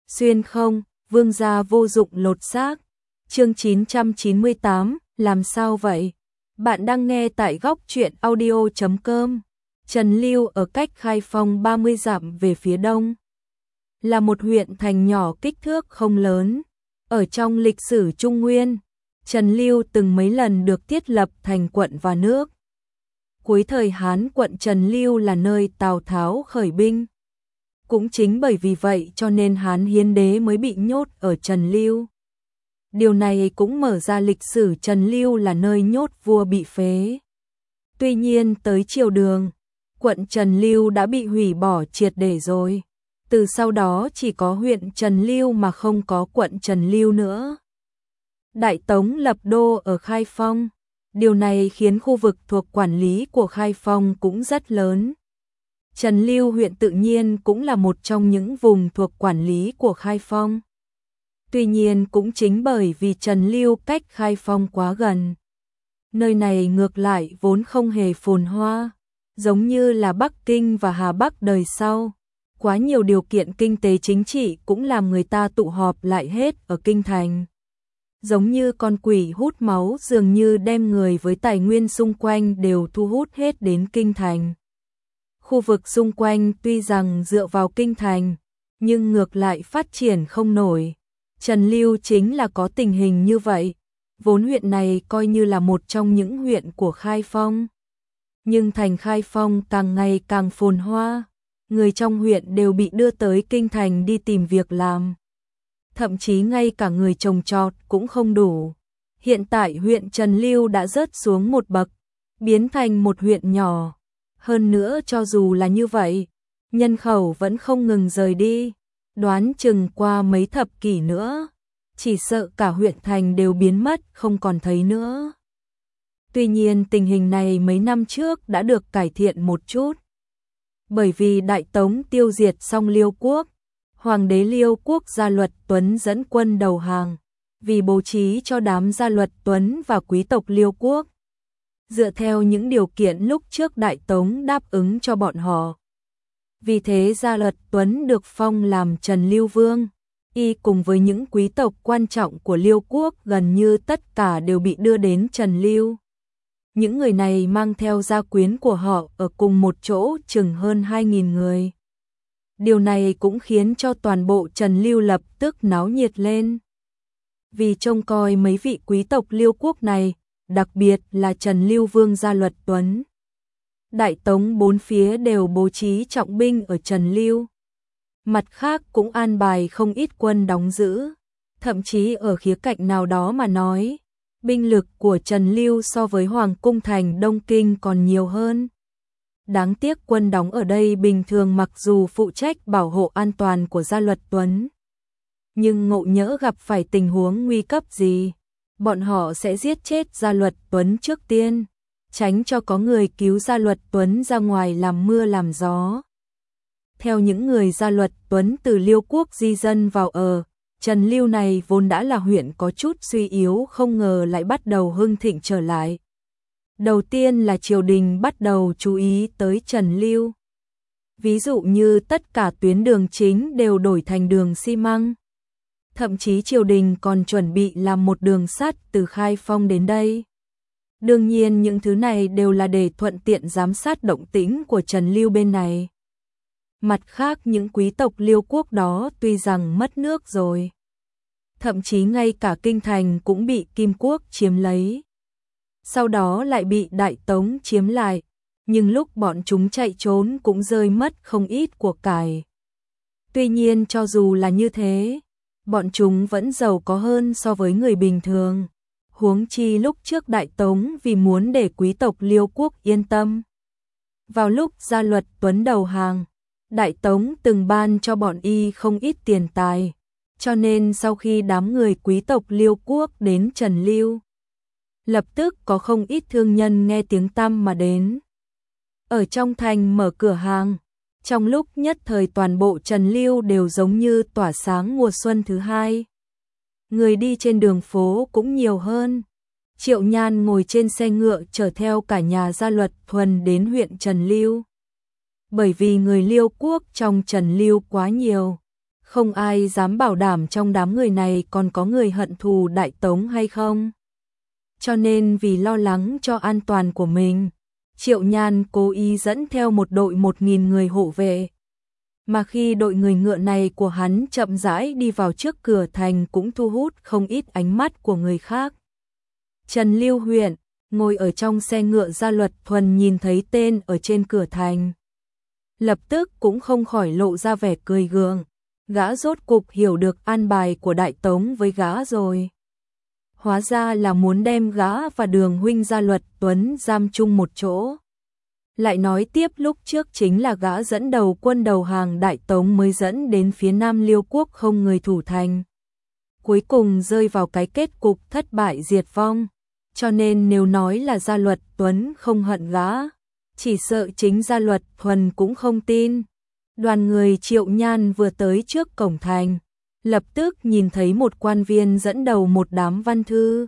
Xuyên không, vương gia vô dụng lột xác. Chương 998, làm sao vậy? Bạn đang nghe tại góc truyện audio.com. Trần Lưu ở cách Khai Phong 30 dặm về phía đông. Là một huyện thành nhỏ kích thước không lớn. Ở trong lịch sử Trung Nguyên, Trần Lưu từng mấy lần được thiết lập thành quận và nước. Cuối thời Hán, quận Trần Lưu là nơi Tào Tháo khởi binh. Cũng chính bởi vì vậy cho nên Hán Hiến Đế mới bị nhốt ở Trần Lưu. Điều này cũng mở ra lịch sử Trần Lưu là nơi nhốt vua bị phế. Tuy nhiên tới triều Đường, quận Trần Lưu đã bị hủy bỏ triệt để rồi. Từ sau đó chỉ có huyện Trần Lưu mà không có quận Trần Lưu nữa. Đại Tống lập đô ở Khai Phong. Điều này khiến khu vực thuộc quản lý của Khai Phong cũng rất lớn. Trần Lưu huyện tự nhiên cũng là một trong những vùng thuộc quản lý của Khai Phong. Tuy nhiên cũng chính bởi vì Trần Lưu cách Khai Phong quá gần. Nơi này ngược lại vốn không hề phồn hoa, giống như là Bắc Kinh và Hà Bắc đời sau. Quá nhiều điều kiện kinh tế chính trị cũng làm người ta tụ họp lại hết ở kinh thành. Giống như con quỷ hút máu dường như đem người với tài nguyên xung quanh đều thu hút hết đến kinh thành. Khu vực xung quanh tuy rằng dựa vào kinh thành, nhưng ngược lại phát triển không nổi. Trần Lưu chính là có tình hình như vậy. Vốn huyện này coi như là một trong những huyện của Khai Phong. Nhưng thành Khai Phong càng ngày càng phồn hoa. Người trong huyện đều bị đưa tới kinh thành đi tìm việc làm. Thậm chí ngay cả người trồng trọt cũng không đủ. Hiện tại huyện Trần Lưu đã rớt xuống một bậc, biến thành một huyện nhỏ. Hơn nữa cho dù là như vậy, nhân khẩu vẫn không ngừng rời đi. Đoán chừng qua mấy thập kỷ nữa, chỉ sợ cả huyện thành đều biến mất không còn thấy nữa. Tuy nhiên tình hình này mấy năm trước đã được cải thiện một chút. Bởi vì Đại Tống tiêu diệt xong Liêu quốc, Hoàng đế Liêu quốc Gia Luật Tuấn dẫn quân đầu hàng, vì bố trí cho đám Gia Luật Tuấn và quý tộc Liêu quốc. Dựa theo những điều kiện lúc trước Đại Tống đáp ứng cho bọn họ. Vì thế Gia Luật Tuấn được phong làm Trần Lưu Vương, y cùng với những quý tộc quan trọng của Liêu quốc gần như tất cả đều bị đưa đến Trần Lưu. Những người này mang theo gia quyến của họ ở cùng một chỗ chừng hơn 2.000 người. Điều này cũng khiến cho toàn bộ Trần Lưu lập tức náo nhiệt lên. Vì trông coi mấy vị quý tộc Liêu quốc này, đặc biệt là Trần Lưu Vương Gia Luật Tuấn. Đại Tống bốn phía đều bố trí trọng binh ở Trần Lưu. Mặt khác cũng an bài không ít quân đóng giữ. Thậm chí ở khía cạnh nào đó mà nói, binh lực của Trần Lưu so với Hoàng cung thành Đông Kinh còn nhiều hơn. Đáng tiếc quân đóng ở đây bình thường mặc dù phụ trách bảo hộ an toàn của Gia Luật Tuấn. Nhưng ngộ nhỡ gặp phải tình huống nguy cấp gì, bọn họ sẽ giết chết Gia Luật Tuấn trước tiên, tránh cho có người cứu Gia Luật Tuấn ra ngoài làm mưa làm gió. Theo những người Gia Luật Tuấn từ Liêu quốc di dân vào ở, Trần Lưu này vốn đã là huyện có chút suy yếu không ngờ lại bắt đầu hưng thịnh trở lại. Đầu tiên là triều đình bắt đầu chú ý tới Trần Lưu. Ví dụ như tất cả tuyến đường chính đều đổi thành đường xi măng. Thậm chí triều đình còn chuẩn bị làm một đường sắt từ Khai Phong đến đây. Đương nhiên những thứ này đều là để thuận tiện giám sát động tĩnh của Trần Lưu bên này. Mặt khác những quý tộc Liêu quốc đó tuy rằng mất nước rồi. Thậm chí ngay cả kinh thành cũng bị Kim quốc chiếm lấy. Sau đó lại bị Đại Tống chiếm lại. Nhưng lúc bọn chúng chạy trốn cũng rơi mất không ít của cải. Tuy nhiên cho dù là như thế, bọn chúng vẫn giàu có hơn so với người bình thường. Huống chi lúc trước Đại Tống vì muốn để quý tộc Liêu quốc yên tâm. Vào lúc Gia Luật Tuấn đầu hàng, Đại Tống từng ban cho bọn y không ít tiền tài. Cho nên sau khi đám người quý tộc Liêu quốc đến Trần Lưu, lập tức có không ít thương nhân nghe tiếng tăm mà đến. Ở trong thành mở cửa hàng, trong lúc nhất thời toàn bộ Trần Lưu đều giống như tỏa sáng mùa xuân thứ hai. Người đi trên đường phố cũng nhiều hơn. Triệu Nhan ngồi trên xe ngựa chở theo cả nhà Gia Luật Thuần đến huyện Trần Lưu. Bởi vì người Liêu quốc trong Trần Lưu quá nhiều, Không ai dám bảo đảm trong đám người này còn có người hận thù Đại Tống hay không. Cho nên vì lo lắng cho an toàn của mình, Triệu Nhan cố ý dẫn theo một đội 1.000 người hộ vệ. Mà khi đội người ngựa này của hắn chậm rãi đi vào trước cửa thành cũng thu hút không ít ánh mắt của người khác. Trần Lưu Huyện ngồi ở trong xe ngựa Gia Luật Thuần nhìn thấy tên ở trên cửa thành. Lập tức cũng không khỏi lộ ra vẻ cười gượng. Gã rốt cục hiểu được an bài của Đại Tống với gã rồi. Hóa ra là muốn đem gã và Đường huynh Gia Luật Tuấn giam chung một chỗ. Lại nói tiếp lúc trước chính là gã dẫn đầu quân đầu hàng Đại Tống mới dẫn đến phía Nam Liêu quốc không người thủ thành. Cuối cùng rơi vào cái kết cục thất bại diệt vong. Cho nên nếu nói là Gia Luật Tuấn không hận gã, chỉ sợ chính Gia Luật Thuần cũng không tin. Đoàn người Triệu Nhan vừa tới trước cổng thành, lập tức nhìn thấy một quan viên dẫn đầu một đám văn thư.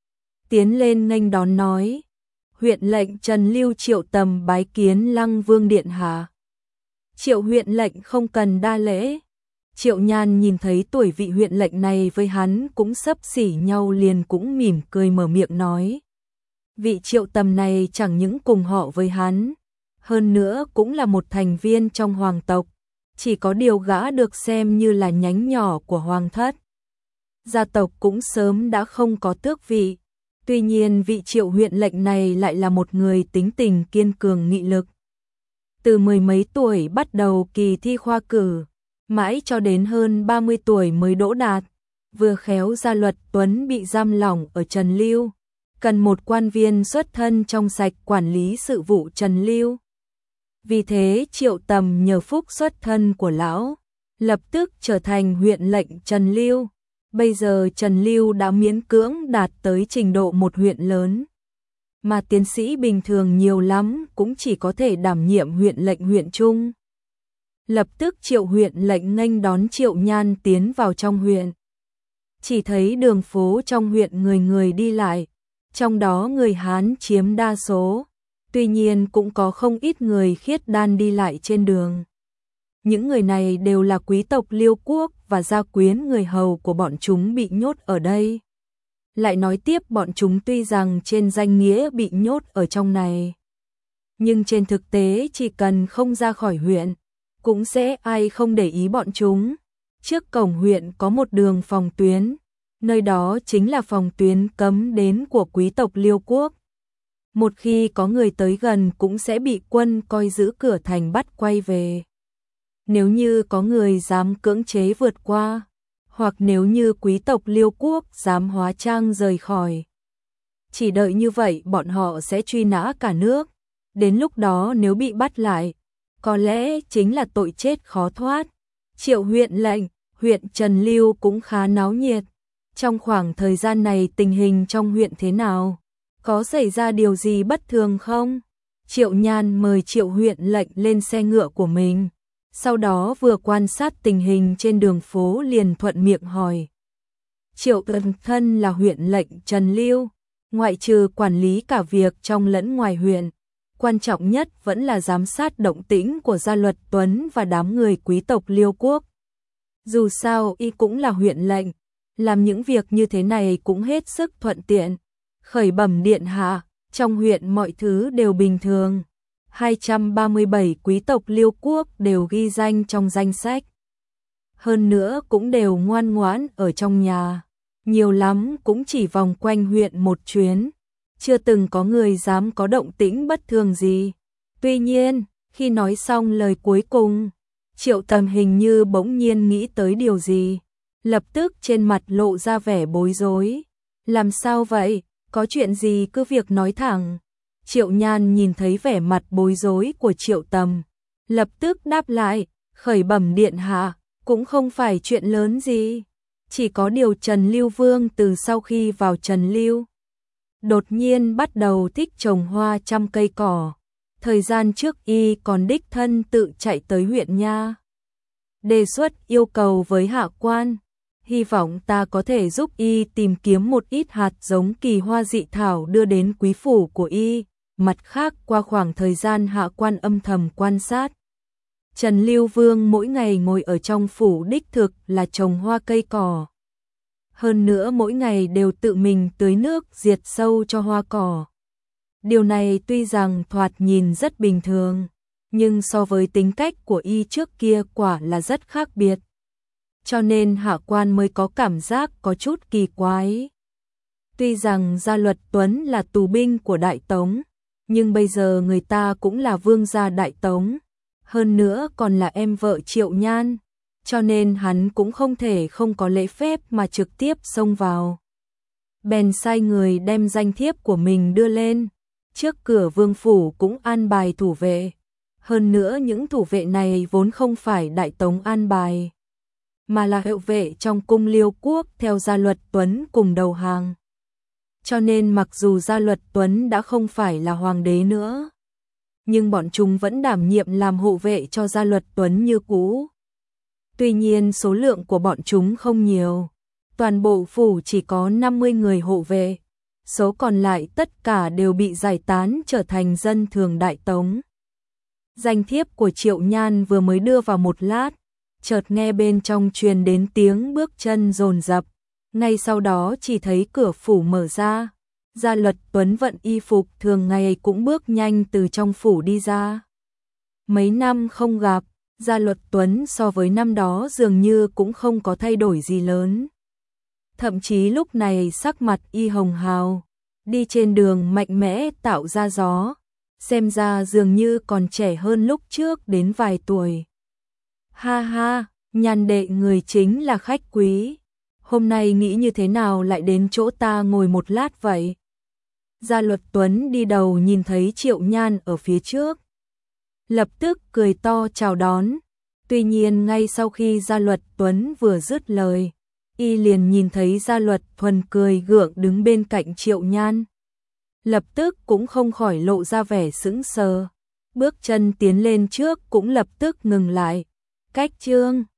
Tiến lên nghênh đón nói, huyện lệnh Trần Lưu Triệu Tầm bái kiến Lăng Vương điện hạ. Triệu huyện lệnh không cần đa lễ. Triệu Nhan nhìn thấy tuổi vị huyện lệnh này với hắn cũng xấp xỉ nhau liền cũng mỉm cười mở miệng nói. Vị Triệu Tầm này chẳng những cùng họ với hắn, hơn nữa cũng là một thành viên trong hoàng tộc, chỉ có điều gã được xem như là nhánh nhỏ của hoàng thất. Gia tộc cũng sớm đã không có tước vị, tuy nhiên vị Triệu huyện lệnh này lại là một người tính tình kiên cường nghị lực. Từ mười mấy tuổi bắt đầu kỳ thi khoa cử, mãi cho đến hơn 30 tuổi mới đỗ đạt, vừa khéo Gia Luật Tuấn bị giam lỏng ở Trần Lưu, cần một quan viên xuất thân trong sạch quản lý sự vụ Trần Lưu. Vì thế Triệu Tầm nhờ phúc xuất thân của lão, lập tức trở thành huyện lệnh Trần Lưu. Bây giờ Trần Lưu đã miễn cưỡng đạt tới trình độ một huyện lớn, mà tiến sĩ bình thường nhiều lắm cũng chỉ có thể đảm nhiệm huyện lệnh huyện trung. Lập tức Triệu huyện lệnh nghênh đón Triệu Nhan tiến vào trong huyện. Chỉ thấy đường phố trong huyện người người đi lại, trong đó người Hán chiếm đa số, tuy nhiên cũng có không ít người khiết đan đi lại trên đường. Những người này đều là quý tộc Liêu quốc và gia quyến người hầu của bọn chúng bị nhốt ở đây. Lại nói tiếp bọn chúng tuy rằng trên danh nghĩa bị nhốt ở trong này, nhưng trên thực tế chỉ cần không ra khỏi huyện, cũng sẽ ai không để ý bọn chúng. Trước cổng huyện có một đường phòng tuyến, nơi đó chính là phòng tuyến cấm đến của quý tộc Liêu quốc. Một khi có người tới gần cũng sẽ bị quân coi giữ cửa thành bắt quay về. Nếu như có người dám cưỡng chế vượt qua, hoặc nếu như quý tộc Liêu quốc dám hóa trang rời khỏi, chỉ đợi như vậy bọn họ sẽ truy nã cả nước. Đến lúc đó nếu bị bắt lại, có lẽ chính là tội chết khó thoát. Triệu huyện lệnh, huyện Trần Lưu cũng khá náo nhiệt. Trong khoảng thời gian này tình hình trong huyện thế nào? Có xảy ra điều gì bất thường không? Triệu Nhan mời Triệu huyện lệnh lên xe ngựa của mình, sau đó vừa quan sát tình hình trên đường phố liền thuận miệng hỏi. Triệu Tần thân là huyện lệnh Trần Lưu, ngoại trừ quản lý cả việc trong lẫn ngoài huyện, quan trọng nhất vẫn là giám sát động tĩnh của Gia Luật Tuấn và đám người quý tộc Liêu quốc. Dù sao y cũng là huyện lệnh, làm những việc như thế này cũng hết sức thuận tiện. Khởi bẩm điện hạ, trong huyện mọi thứ đều bình thường. 237 quý tộc Liêu quốc đều ghi danh trong danh sách. Hơn nữa cũng đều ngoan ngoãn ở trong nhà. Nhiều lắm cũng chỉ vòng quanh huyện một chuyến. Chưa từng có người dám có động tĩnh bất thường gì. Tuy nhiên, khi nói xong lời cuối cùng, Triệu Tầm hình như bỗng nhiên nghĩ tới điều gì. Lập tức trên mặt lộ ra vẻ bối rối. Làm sao vậy? Có chuyện gì cứ việc nói thẳng. Triệu Nhan nhìn thấy vẻ mặt bối rối của Triệu Tầm, lập tức đáp lại, khởi bẩm điện hạ, cũng không phải chuyện lớn gì. Chỉ có điều Trần Lưu Vương từ sau khi vào Trần Lưu, đột nhiên bắt đầu thích trồng hoa chăm cây cỏ. Thời gian trước y còn đích thân tự chạy tới huyện nha, đề xuất yêu cầu với hạ quan. Hy vọng ta có thể giúp y tìm kiếm một ít hạt giống kỳ hoa dị thảo đưa đến quý phủ của y. Mặt khác qua khoảng thời gian hạ quan âm thầm quan sát, Trần Lưu Vương mỗi ngày ngồi ở trong phủ đích thực là trồng hoa cây cỏ. Hơn nữa mỗi ngày đều tự mình tưới nước diệt sâu cho hoa cỏ. Điều này tuy rằng thoạt nhìn rất bình thường, nhưng so với tính cách của y trước kia quả là rất khác biệt. Cho nên hạ quan mới có cảm giác có chút kỳ quái. Tuy rằng Gia Luật Tuấn là tù binh của Đại Tống, nhưng bây giờ người ta cũng là vương gia Đại Tống, hơn nữa còn là em vợ Triệu Nhan, cho nên hắn cũng không thể không có lễ phép mà trực tiếp xông vào. Bèn sai người đem danh thiếp của mình đưa lên, trước cửa vương phủ cũng an bài thủ vệ. Hơn nữa những thủ vệ này vốn không phải Đại Tống an bài, mà là hiệu vệ trong cung Liêu quốc theo Gia Luật Tuấn cùng đầu hàng. Cho nên mặc dù Gia Luật Tuấn đã không phải là hoàng đế nữa, nhưng bọn chúng vẫn đảm nhiệm làm hộ vệ cho Gia Luật Tuấn như cũ. Tuy nhiên số lượng của bọn chúng không nhiều, toàn bộ phủ chỉ có 50 người hộ vệ, số còn lại tất cả đều bị giải tán trở thành dân thường Đại Tống. Danh thiếp của Triệu Nhan vừa mới đưa vào một lát, chợt nghe bên trong truyền đến tiếng bước chân dồn dập, ngay sau đó chỉ thấy cửa phủ mở ra. Gia Luật Tuấn vận y phục thường ngày cũng bước nhanh từ trong phủ đi ra. Mấy năm không gặp, Gia Luật Tuấn so với năm đó dường như cũng không có thay đổi gì lớn. Thậm chí lúc này sắc mặt y hồng hào, đi trên đường mạnh mẽ tạo ra gió, xem ra dường như còn trẻ hơn lúc trước đến vài tuổi. Ha ha, Nhan đệ người chính là khách quý, hôm nay nghĩ như thế nào lại đến chỗ ta ngồi một lát vậy? Gia Luật Tuấn đi đầu nhìn thấy Triệu Nhan ở phía trước, lập tức cười to chào đón. Tuy nhiên ngay sau khi Gia Luật Tuấn vừa dứt lời, y liền nhìn thấy Gia Luật Thuần cười gượng đứng bên cạnh Triệu Nhan. Lập tức cũng không khỏi lộ ra vẻ sững sờ, bước chân tiến lên trước cũng lập tức ngừng lại. Cách chương